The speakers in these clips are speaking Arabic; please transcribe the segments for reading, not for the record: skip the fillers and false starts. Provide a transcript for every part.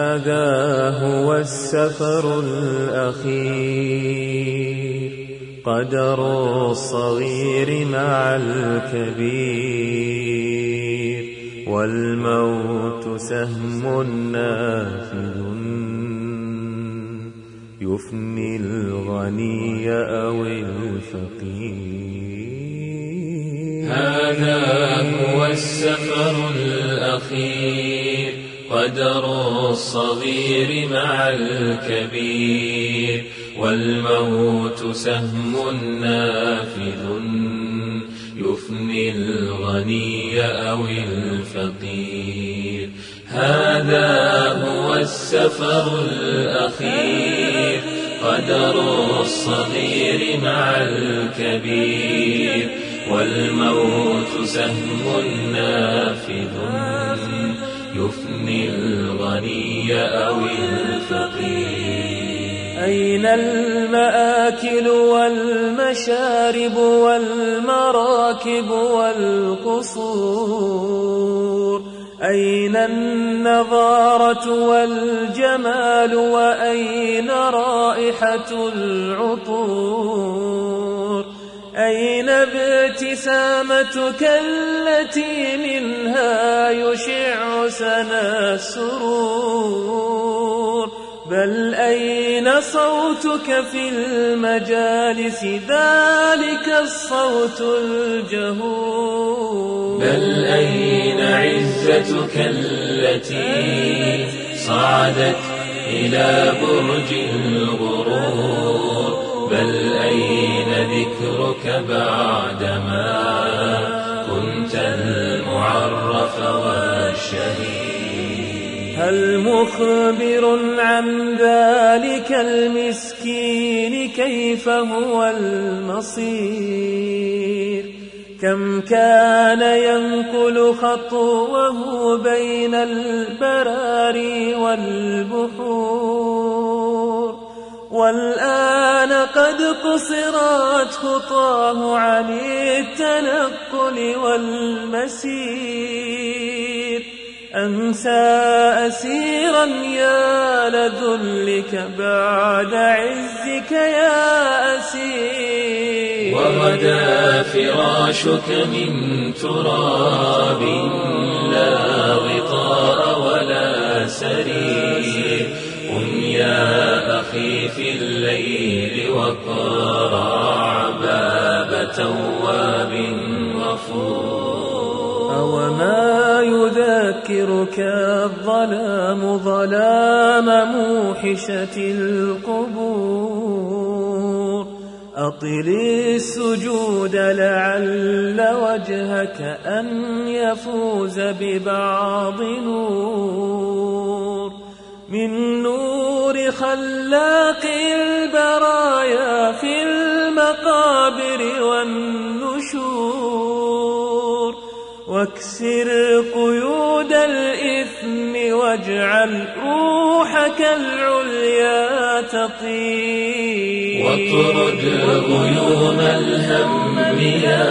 هذا هو السفر الأخير، قدر الصغير مع الكبير، والموت سهم نافذ يفني الغني أو الفقير. هذا هو السفر الأخير، قدر الصغير مع الكبير، والموت سهم نافذ يفني الغني أو الفقير. هذا هو السفر الأخير، قدر الصغير مع الكبير، والموت سهم نافذ يفني الغني أو الفقير. أين المآكل والمشارب والمراكب والقصور؟ أين النظارة والجمال؟ وأين رائحة العطور؟ أين ابتسامتك التي منها يشع سنا السرور؟ بل أين صوتك في المجالس، ذلك الصوت الجهور؟ بل أين عزتك التي صعدت إلى برج الغرور؟ بل أين ذكرك بعدما كنت المعرف والشهيد؟ هل مخبر عن ذلك المسكين كيف هو المصير؟ كم كان ينقل خطوه بين البراري والبحور، والآن قد قصرت خطاه عن التنقل والمسير. أمسى أسيرا يا لذلك بعد عزك يا أسير، وغدا فراشك من تراب لا غطاء ولا سرير. قم يا أخي في الليل واقرع باب تواب غفور. أوما يذكرك الظلام ظلام موحشة القبور؟ أطل السجود لعل وجهك أن يفوز ببعض نور، من نور خلاق البرايا في المقابر والنشور. واكسر قيود الإثم واجعل روحك العليا تطير، واطرد غيوم الهم يا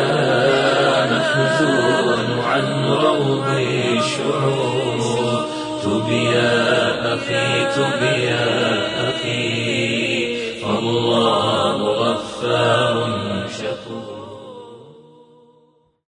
محزون عن روض الشعور. تب يا أخي تب يا أخي، فالله غفار